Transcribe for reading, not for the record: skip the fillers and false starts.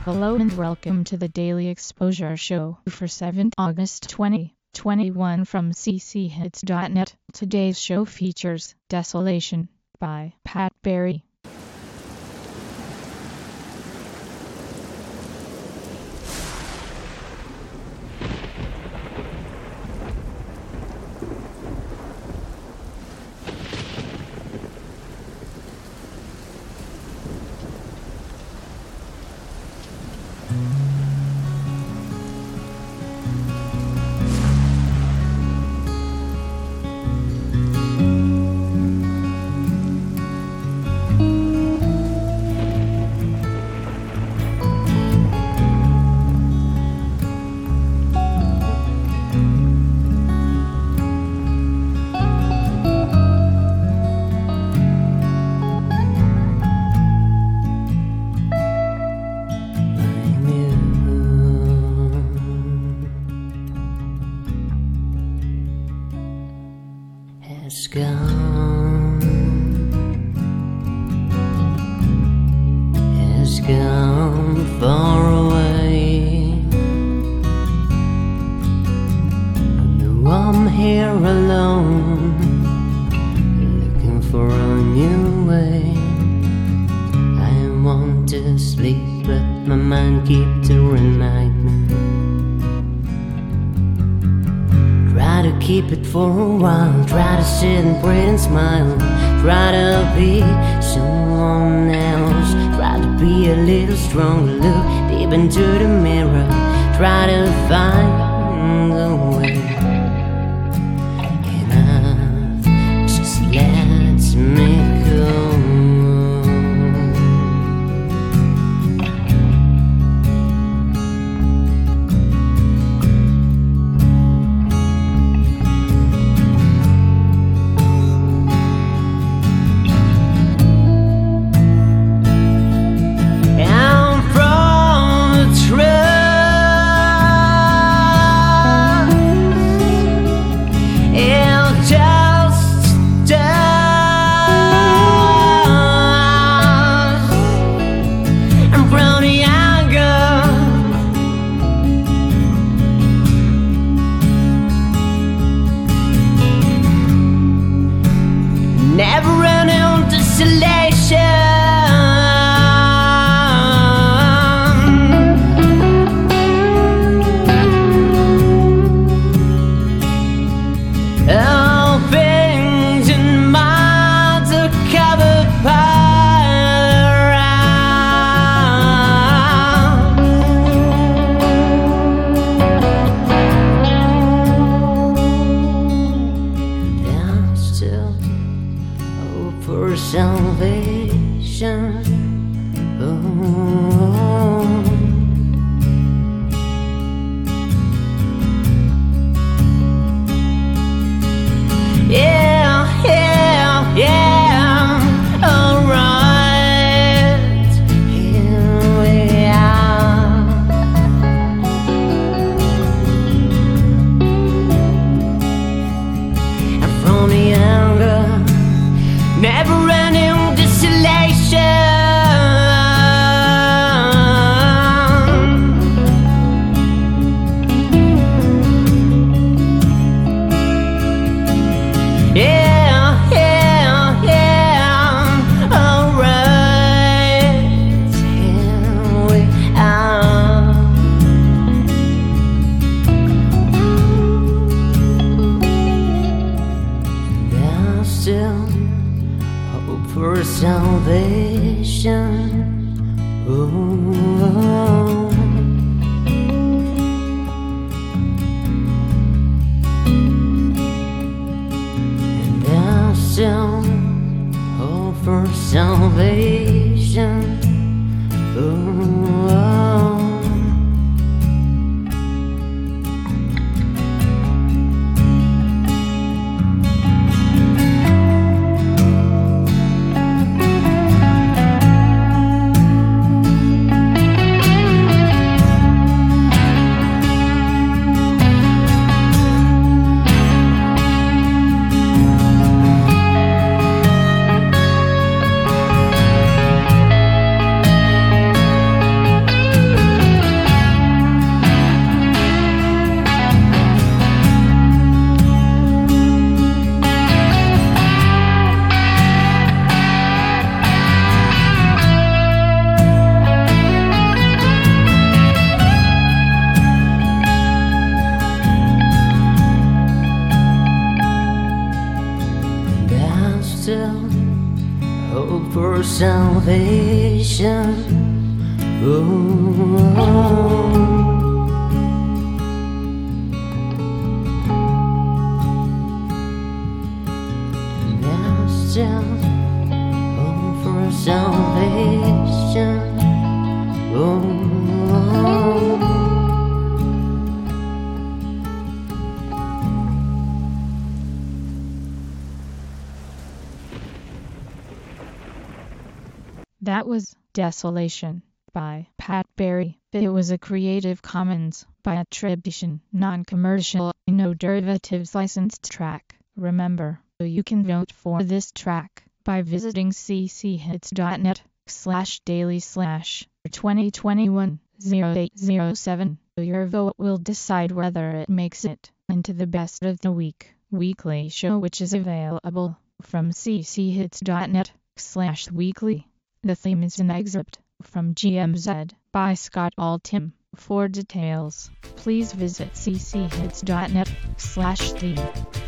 Hello and welcome to the Daily Exposure Show for 7th August 2021 from cchits.net. Today's show features Desolation by Pat Berry. Has gone far away. Now I'm here alone, looking for a new way. I want to sleep, but my mind keeps to remind me. Try to keep it for a while, try to sit and pray and smile, try to be someone else, try to be a little stronger, look deep into the mirror, try to find a way. Enough just lets me go. Never-ending desolation. All things in minds are covered by down still for salvation. Yeah, yeah, yeah. Alright, here we are. And from the anger, never-ending desolation. Yeah, yeah, yeah. Alright, here we are. There's still hope for salvation. Oh. And there's still hope for salvation. Oh. still hope for salvation. There's still hope for salvation. That was Desolation by Pat Berry. It was a Creative Commons by attribution, non-commercial, no derivatives licensed track. Remember, you can vote for this track by visiting cchits.net/daily/2021-0807. Your vote will decide whether it makes it into the best of the weekly show, which is available from cchits.net/weekly. The theme is an excerpt from GMZ by Scott Altham. For details, please visit cchits.net/theme.